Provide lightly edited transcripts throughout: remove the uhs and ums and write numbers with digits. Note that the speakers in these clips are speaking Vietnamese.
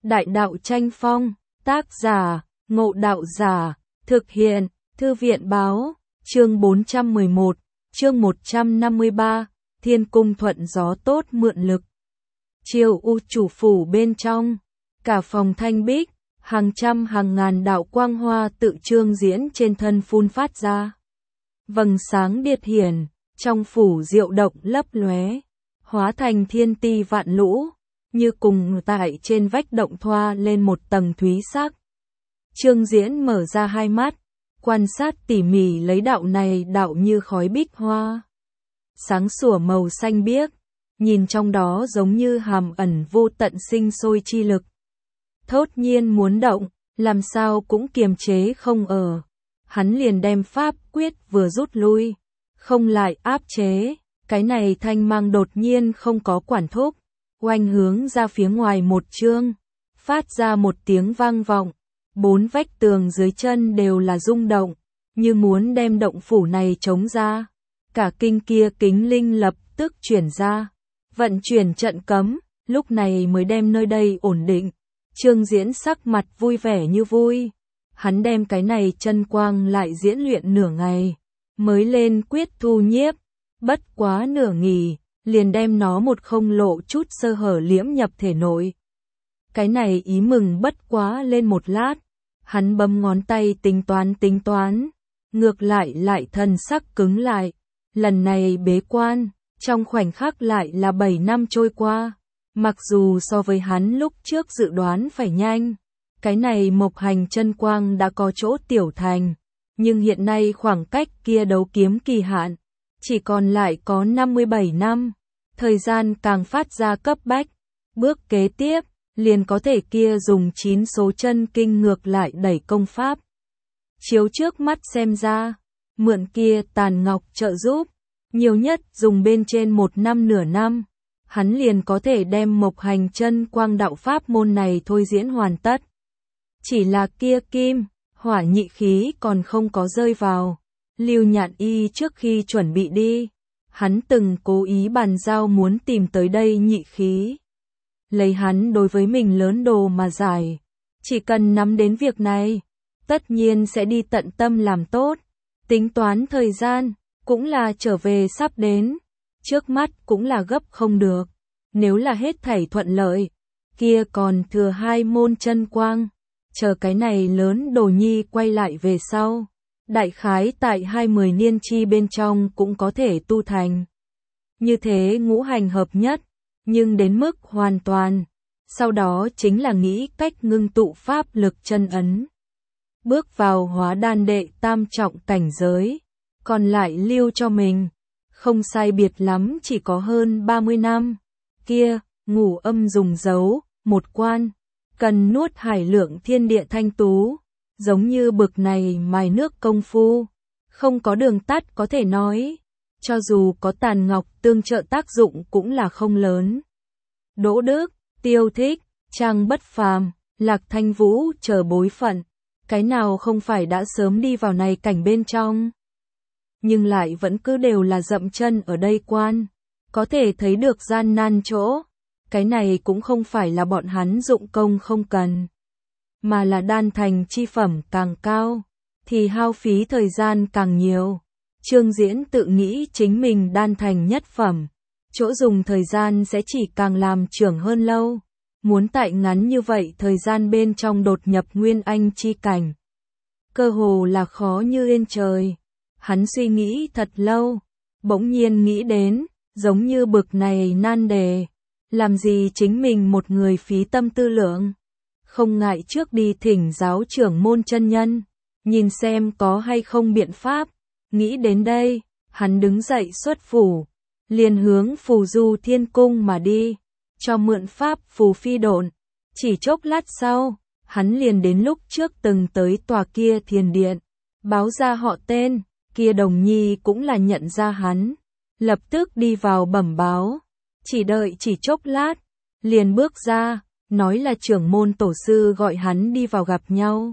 Đại đạo tranh phong, tác giả, Ngộ Đạo Giả, thực hiện, Thư viện báo, chương 411, chương 153, Thiên Cung thuận gió tốt mượn lực. Triều U chủ phủ bên trong, cả phòng thanh bích, hàng trăm hàng ngàn đạo quang hoa tự chương diễn trên thân phun phát ra. Vầng sáng điệt hiển, trong phủ diệu động lấp lóe, hóa thành thiên ti vạn lũ, như cùng tại trên vách động thoa lên một tầng thúy sắc. Chương diễn mở ra hai mắt, quan sát tỉ mỉ lấy đạo này đạo như khói bích hoa. Sáng sủa màu xanh biếc, nhìn trong đó giống như hàm ẩn vô tận sinh sôi chi lực. Thốt nhiên muốn động, làm sao cũng kiềm chế không ở. Hắn liền đem pháp quyết vừa rút lui, không lại áp chế, cái này thanh mang đột nhiên không có quản thúc, oanh hướng ra phía ngoài một chương, phát ra một tiếng vang vọng, bốn vách tường dưới chân đều là rung động, như muốn đem động phủ này chống ra. Cả kinh kia kính linh lập tức chuyển ra, vận chuyển trận cấm, lúc này mới đem nơi đây ổn định. Chương diễn sắc mặt vui vẻ như vui. Hắn đem cái này chân quang lại diễn luyện nửa ngày, mới lên quyết thu nhiếp, bất quá nửa nghỉ, liền đem nó một không lộ chút sơ hở liễm nhập thể nội. Cái này ý mừng bất quá lên một lát, hắn bấm ngón tay tính toán, ngược lại thần sắc cứng lại, lần này bế quan, trong khoảnh khắc lại là 7 năm trôi qua, mặc dù so với hắn lúc trước dự đoán phải nhanh. Cái này mộc hành chân quang đã có chỗ tiểu thành, nhưng hiện nay khoảng cách kia đấu kiếm kỳ hạn, chỉ còn lại có 57 năm, thời gian càng phát ra cấp bách, bước kế tiếp, liền có thể kia dùng 9 số chân kinh ngược lại đẩy công pháp. Chiếu trước mắt xem ra, mượn kia tàn ngọc trợ giúp, nhiều nhất dùng bên trên 1 năm nửa năm, hắn liền có thể đem mộc hành chân quang đạo pháp môn này thôi diễn hoàn tất. Chỉ là kia kim, hỏa nhị khí còn không có rơi vào. Lưu Nhạn Y trước khi chuẩn bị đi, hắn từng cố ý bàn giao muốn tìm tới đây nhị khí. Lấy hắn đối với mình lớn đồ mà giải, chỉ cần nắm đến việc này, tất nhiên sẽ đi tận tâm làm tốt. Tính toán thời gian, cũng là trở về sắp đến, trước mắt cũng là gấp không được. Nếu là hết thảy thuận lợi, kia còn thừa 2 môn chân quang. Chờ cái này lớn đồ nhi quay lại về sau, đại khái tại 20 niên chi bên trong cũng có thể tu thành. Như thế ngũ hành hợp nhất, nhưng đến mức hoàn toàn, sau đó chính là nghĩ cách ngưng tụ pháp lực chân ấn. Bước vào hóa đan đệ tam trọng cảnh giới, còn lại lưu cho mình, không sai biệt lắm chỉ có hơn 30 năm. Kia, ngủ âm dùng dấu, một quan. Cần nuốt hải lượng thiên địa thanh tú, giống như bực này mài nước công phu, không có đường tắt có thể nói, cho dù có tàn ngọc tương trợ tác dụng cũng là không lớn. Đỗ Đức, Tiêu Thích, Trang Bất Phàm, Lạc Thanh Vũ chờ bối phận, cái nào không phải đã sớm đi vào này cảnh bên trong, nhưng lại vẫn cứ đều là dậm chân ở đây quan, có thể thấy được gian nan chỗ. Cái này cũng không phải là bọn hắn dụng công không cần, mà là đan thành chi phẩm càng cao, thì hao phí thời gian càng nhiều. Chương diễn tự nghĩ chính mình đan thành nhất phẩm, chỗ dùng thời gian sẽ chỉ càng làm trưởng hơn lâu. Muốn tại ngắn như vậy thời gian bên trong đột nhập nguyên anh chi cảnh, cơ hồ là khó như yên trời. Hắn suy nghĩ thật lâu, bỗng nhiên nghĩ đến, giống như bực này nan đề. Làm gì chính mình một người phí tâm tư lượng, không ngại trước đi thỉnh giáo trưởng môn chân nhân, nhìn xem có hay không biện pháp. Nghĩ đến đây, hắn đứng dậy xuất phủ, liền hướng Phù Du Thiên Cung mà đi, cho mượn pháp phù phi độn. Chỉ chốc lát sau, hắn liền đến lúc trước từng tới tòa kia thiền điện, báo ra họ tên, kia đồng nhi cũng là nhận ra hắn, lập tức đi vào bẩm báo. Chỉ đợi chỉ chốc lát, liền bước ra, nói là trưởng môn tổ sư gọi hắn đi vào gặp nhau.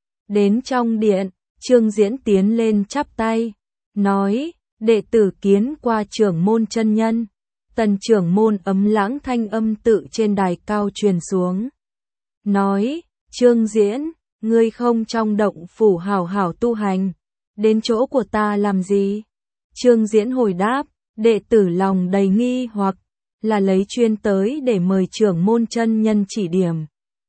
Đến trong điện, Chương diễn tiến lên chắp tay, nói, đệ tử kiến qua trưởng môn chân nhân. Tần trưởng môn ấm lãng thanh âm tự trên đài cao truyền xuống. nói, Trương Diễn, ngươi không trong động phủ hảo hảo tu hành, đến chỗ của ta làm gì? Trương Diễn hồi đáp, đệ tử lòng đầy nghi hoặc, là lấy chuyên tới để mời trưởng môn chân nhân chỉ điểm.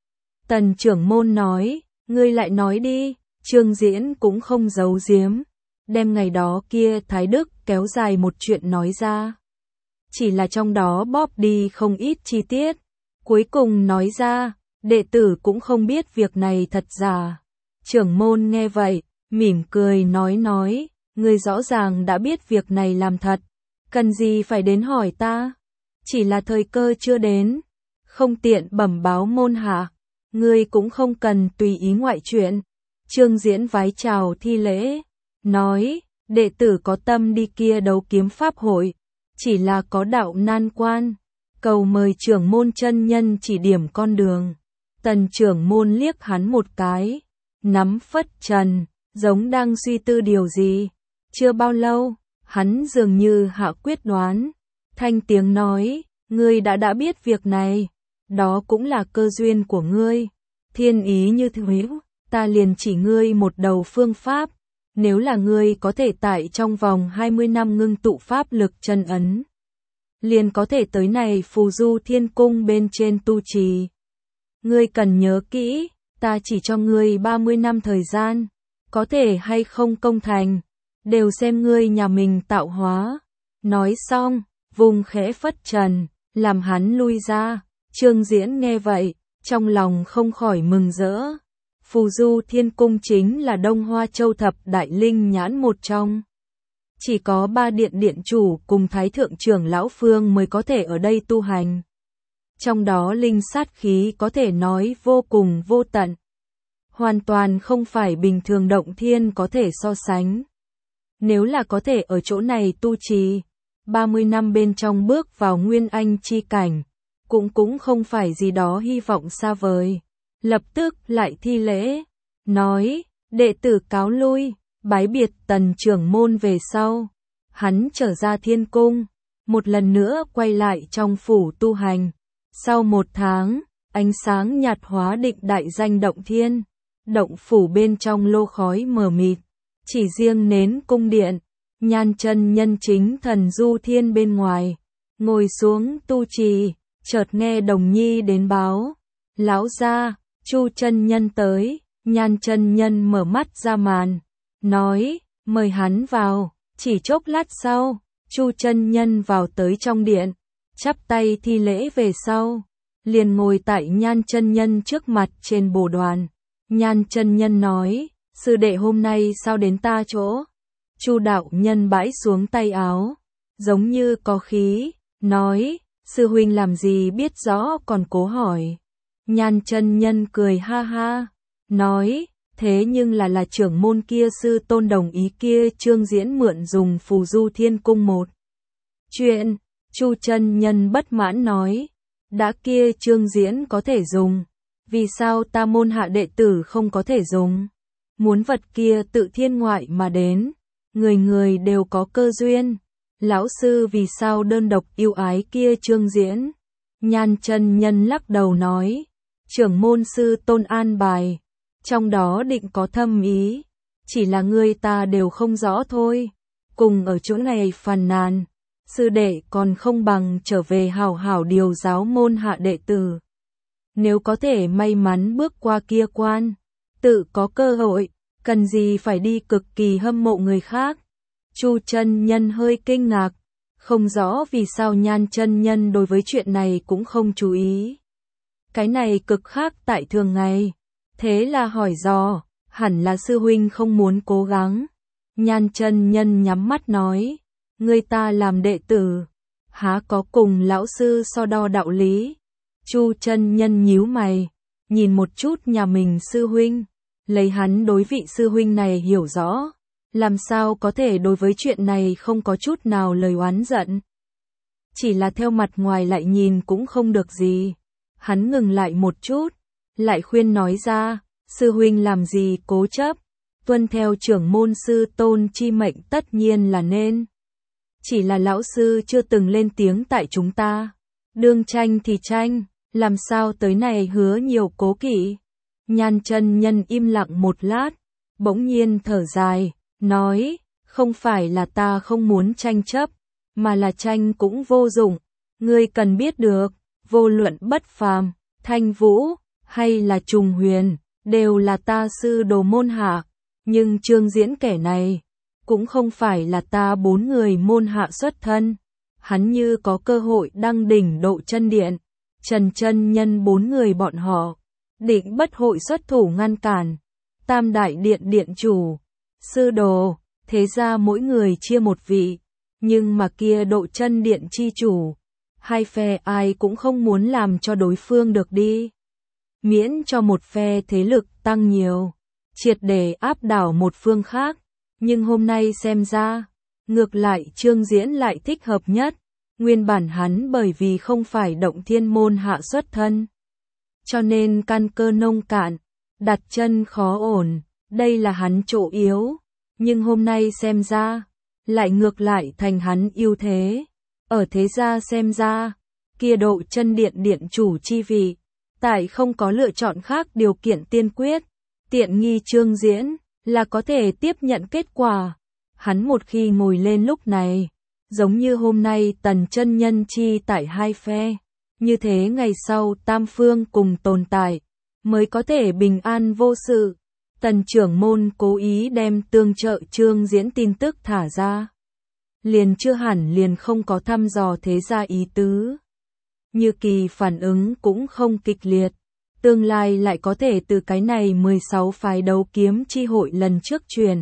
Tần trưởng môn nói, ngươi lại nói đi, Trương Diễn cũng không giấu giếm, đem ngày đó kia Thái Đức kéo dài một chuyện nói ra. Chỉ là trong đó bóp đi không ít chi tiết, cuối cùng nói ra, đệ tử cũng không biết việc này thật giả. Trưởng môn nghe vậy, mỉm cười nói, ngươi rõ ràng đã biết việc này làm thật, cần gì phải đến hỏi ta, chỉ là thời cơ chưa đến, không tiện bẩm báo môn hạ, ngươi cũng không cần tùy ý ngoại chuyện. Trương Diễn vái chào thi lễ, nói, đệ tử có tâm đi kia đấu kiếm pháp hội, chỉ là có đạo nan quan, cầu mời trưởng môn chân nhân chỉ điểm con đường. Tần trưởng môn liếc hắn một cái, nắm phất trần, giống đang suy tư điều gì. Chưa bao lâu, hắn dường như hạ quyết đoán, thanh tiếng nói, ngươi đã biết việc này, đó cũng là cơ duyên của ngươi, thiên ý như thế, ta liền chỉ ngươi một đầu phương pháp, nếu là ngươi có thể tại trong vòng 20 năm ngưng tụ pháp lực chân ấn, liền có thể tới này phù du thiên cung bên trên tu trì. Ngươi cần nhớ kỹ, ta chỉ cho ngươi 30 năm thời gian, có thể hay không công thành, đều xem ngươi nhà mình tạo hóa. Nói xong, vùng khẽ phất trần, làm hắn lui ra. Trương Diễn nghe vậy, trong lòng không khỏi mừng rỡ. Phù Du Thiên Cung chính là Đông Hoa Châu thập đại linh nhãn một trong. Chỉ có 3 điện chủ cùng Thái thượng trưởng lão Phương mới có thể ở đây tu hành. Trong đó linh sát khí có thể nói vô cùng vô tận. Hoàn toàn không phải bình thường động thiên có thể so sánh. Nếu là có thể ở chỗ này tu trì, 30 năm bên trong bước vào nguyên anh chi cảnh, cũng không phải gì đó hy vọng xa vời. Lập tức lại thi lễ, nói, đệ tử cáo lui, bái biệt Tần trưởng môn về sau. Hắn trở ra thiên cung, một lần nữa quay lại trong phủ tu hành. Sau 1 tháng, ánh sáng nhạt hóa định đại danh động thiên, động phủ bên trong lô khói mờ mịt, chỉ riêng nến cung điện, Nhan chân nhân chính thần du thiên bên ngoài, ngồi xuống tu trì, chợt nghe Đồng Nhi đến báo, lão gia, Chu chân nhân tới. Nhan chân nhân mở mắt ra màn, nói, mời hắn vào. Chỉ chốc lát sau, Chu chân nhân vào tới trong điện, chắp tay thi lễ về sau, liền ngồi tại Nhan chân nhân trước mặt trên bồ đoàn. Nhan chân nhân nói, sư đệ hôm nay sao đến ta chỗ? Chu đạo nhân bãi xuống tay áo, giống như có khí, nói, sư huynh làm gì biết rõ còn cố hỏi. Nhan chân nhân cười ha ha, nói, thế nhưng là trưởng môn kia sư tôn đồng ý kia Trương Diễn mượn dùng phù du thiên cung một chuyện. Chu chân nhân bất mãn nói, đã kia Trương Diễn có thể dùng, vì sao ta môn hạ đệ tử không có thể dùng? Muốn vật kia tự thiên ngoại mà đến, người người đều có cơ duyên, lão sư vì sao đơn độc yêu ái kia Trương Diễn? Nhan chân nhân lắc đầu nói, trưởng môn sư tôn an bài, trong đó định có thâm ý, chỉ là người ta đều không rõ thôi. Cùng ở chỗ này phàn nàn, sư đệ còn không bằng trở về hảo hảo điều giáo môn hạ đệ tử. Nếu có thể may mắn bước qua kia quan, tự có cơ hội, cần gì phải đi cực kỳ hâm mộ người khác. Chu chân nhân hơi kinh ngạc, không rõ vì sao Nhan chân nhân đối với chuyện này cũng không chú ý. Cái này cực khác tại thường ngày. Thế là hỏi dò, hẳn là sư huynh không muốn cố gắng. Nhan chân nhân nhắm mắt nói, người ta làm đệ tử, há có cùng lão sư so đo đạo lý. Chu chân nhân nhíu mày, nhìn một chút nhà mình sư huynh, lấy hắn đối vị sư huynh này hiểu rõ, làm sao có thể đối với chuyện này không có chút nào lời oán giận. Chỉ là theo mặt ngoài lại nhìn cũng không được gì. Hắn ngừng lại một chút, lại khuyên nói ra, sư huynh làm gì cố chấp, tuân theo trưởng môn sư tôn chi mệnh tất nhiên là nên. Chỉ là lão sư chưa từng lên tiếng tại chúng ta, đương tranh thì tranh, làm sao tới này hứa nhiều cố kỵ. Nhan chân nhân im lặng một lát, bỗng nhiên thở dài, nói, không phải là ta không muốn tranh chấp, mà là tranh cũng vô dụng. Ngươi cần biết được, vô luận Bất Phàm, Thanh Vũ, hay là Trùng Huyền, đều là ta sư đồ môn hạ, nhưng Trương Diễn kẻ này, cũng không phải là ta 4 người môn hạ xuất thân. Hắn như có cơ hội đăng đỉnh Độ Chân Điện, Trần chân nhân 4 người bọn họ, định bất hội xuất thủ ngăn cản. Tam đại điện điện chủ, sư đồ, thế ra mỗi người chia một vị, nhưng mà kia Độ Chân Điện chi chủ, hai phe ai cũng không muốn làm cho đối phương được đi. Miễn cho một phe thế lực tăng nhiều, triệt để áp đảo một phương khác, nhưng hôm nay xem ra, ngược lại Trương Diễn lại thích hợp nhất. Nguyên bản hắn bởi vì không phải Động Thiên môn hạ xuất thân, cho nên căn cơ nông cạn, đặt chân khó ổn, đây là hắn chỗ yếu, nhưng hôm nay xem ra, lại ngược lại thành hắn ưu thế. Ở thế gia xem ra, kia Độ Chân Điện điện chủ chi vị, tại không có lựa chọn khác điều kiện tiên quyết, tiện nghi Trương Diễn, là có thể tiếp nhận kết quả. Hắn một khi ngồi lên lúc này, giống như hôm nay Tần chân nhân chi tại hai phe, như thế ngày sau tam phương cùng tồn tại, mới có thể bình an vô sự. Tần trưởng môn cố ý đem tương trợ Trương Diễn tin tức thả ra, liền chưa hẳn liền không có thăm dò thế gia ý tứ. Như Kỳ phản ứng cũng không kịch liệt, tương lai lại có thể từ cái này 16 phái đấu kiếm chi hội lần trước truyền,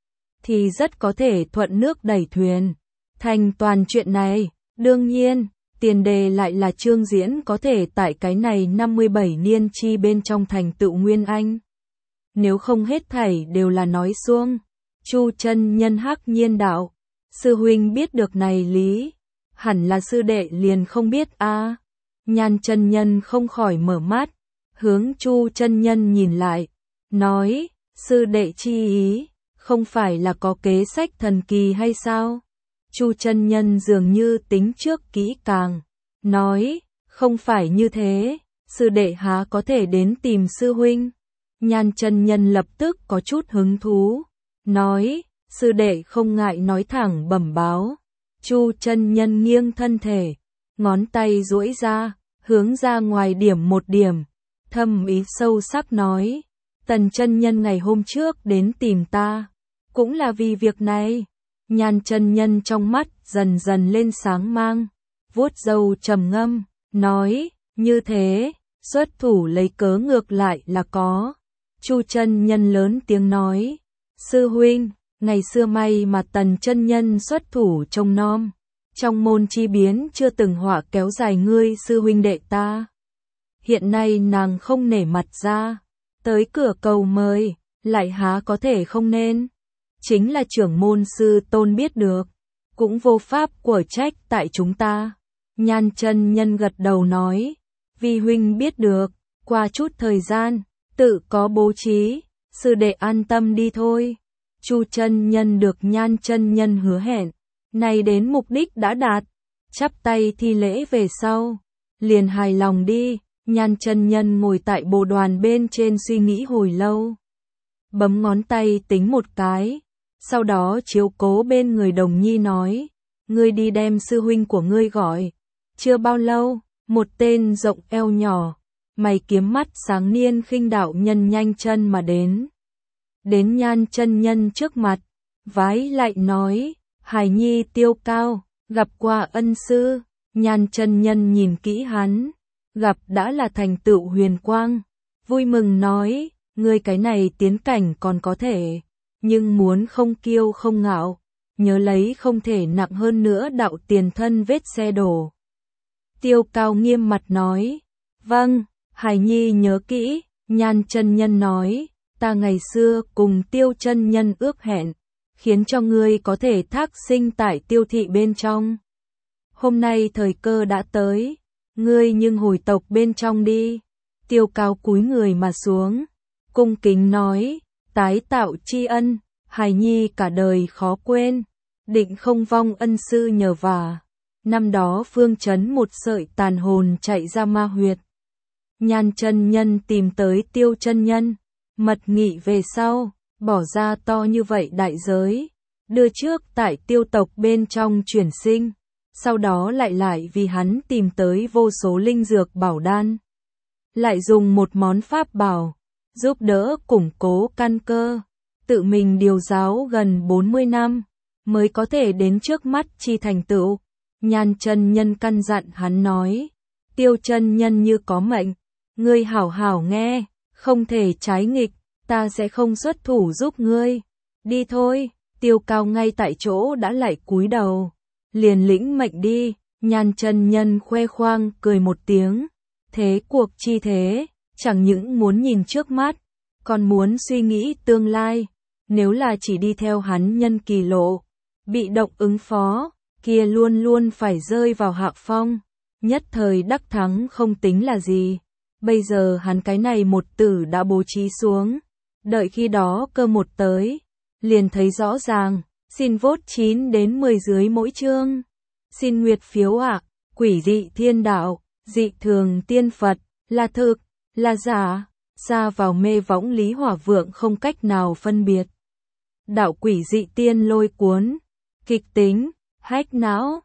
thì rất có thể thuận nước đẩy thuyền, thành toàn chuyện này. Đương nhiên, tiền đề lại là Trương Diễn có thể tại cái này 57 niên chi bên trong thành tựu Nguyên Anh. Nếu không hết thảy đều là nói suông. Chu chân nhân hắc nhiên đạo, sư huynh biết được này lý, hẳn là sư đệ liền không biết a. Nhan chân nhân không khỏi mở mắt, hướng Chu chân nhân nhìn lại, nói, sư đệ chi ý, không phải là có kế sách thần kỳ hay sao? Chu chân nhân dường như tính trước kỹ càng, nói, không phải như thế, sư đệ há có thể đến tìm sư huynh. Nhan chân nhân lập tức có chút hứng thú, nói, sư đệ không ngại nói thẳng bẩm báo. Chu chân nhân nghiêng thân thể, ngón tay duỗi ra, hướng ra ngoài điểm một điểm, thâm ý sâu sắc nói, Tần chân nhân ngày hôm trước đến tìm ta, cũng là vì việc này. Nhan chân nhân trong mắt dần dần lên sáng mang, vuốt râu trầm ngâm, nói, như thế, xuất thủ lấy cớ ngược lại là có. Chu chân nhân lớn tiếng nói, sư huynh, ngày xưa may mà Tần chân nhân xuất thủ trông nom, trong môn chi biến chưa từng họa kéo dài ngươi sư huynh đệ ta. Hiện nay nàng không nể mặt ra, tới cửa cầu mời, lại há có thể không nên. Chính là trưởng môn sư tôn biết được, cũng vô pháp của trách tại chúng ta. Nhan chân nhân gật đầu nói, vi huynh biết được, qua chút thời gian, tự có bố trí, sư đệ an tâm đi thôi. Chu chân nhân được nhan chân nhân hứa hẹn, này đến mục đích đã đạt, chắp tay thi lễ về sau, liền hài lòng đi. Nhan chân nhân ngồi tại bồ đoàn bên trên suy nghĩ hồi lâu, bấm ngón tay tính một cái, sau đó chiếu cố bên người đồng nhi nói, ngươi đi đem sư huynh của ngươi gọi. Chưa bao lâu, một tên rộng eo nhỏ, mày kiếm mắt sáng niên khinh đạo nhân nhanh chân mà đến. Đến nhan chân nhân trước mặt, vái lại nói, hài nhi Tiêu Cao, gặp qua ân sư. Nhan chân nhân nhìn kỹ hắn, gặp đã là thành tựu huyền quang, vui mừng nói, ngươi cái này tiến cảnh còn có thể, nhưng muốn không kiêu không ngạo, nhớ lấy không thể nặng hơn nữa đạo tiền thân vết xe đổ. Tiêu Cao nghiêm mặt nói, vâng, hài nhi nhớ kỹ. Nhan chân nhân nói, ta ngày xưa cùng Tiêu chân nhân ước hẹn, khiến cho ngươi có thể thác sinh tại Tiêu thị bên trong. Hôm nay thời cơ đã tới, ngươi nhưng hồi tộc bên trong đi. Tiêu Cao cúi người mà xuống, cung kính nói, tái tạo tri ân, hài nhi cả đời khó quên, định không vong ân sư nhờ vả. Năm đó phương trấn một sợi tàn hồn chạy ra ma huyệt, Nhan chân nhân tìm tới Tiêu chân nhân, mật nghị về sau, bỏ ra to như vậy đại giới, đưa trước tại Tiêu tộc bên trong chuyển sinh, sau đó lại vì hắn tìm tới vô số linh dược bảo đan, lại dùng một món pháp bảo, giúp đỡ củng cố căn cơ, tự mình điều giáo gần 40 năm, mới có thể đến trước mắt chi thành tựu. Nhan chân nhân căn dặn hắn nói, Tiêu chân nhân như có mệnh, ngươi hảo hảo nghe, không thể trái nghịch, ta sẽ không xuất thủ giúp ngươi. Đi thôi, Tiêu Cao ngay tại chỗ đã lại cúi đầu, liền lĩnh mệnh đi. Nhan chân nhân khoe khoang cười một tiếng, thế cuộc chi thế, chẳng những muốn nhìn trước mắt, còn muốn suy nghĩ tương lai, nếu là chỉ đi theo hắn nhân kỳ lộ, bị động ứng phó, kia luôn luôn phải rơi vào hạ phong, nhất thời đắc thắng không tính là gì. Bây giờ hắn cái này một tử đã bố trí xuống, đợi khi đó cơ một tới, liền thấy rõ ràng, xin vote 9 đến 10 dưới mỗi chương. Xin nguyệt phiếu ạ, quỷ dị thiên đạo, dị thường tiên Phật, là thực, là giả, xa vào mê võng Lý Hỏa Vượng không cách nào phân biệt. Đạo quỷ dị tiên lôi cuốn, kịch tính, hách não.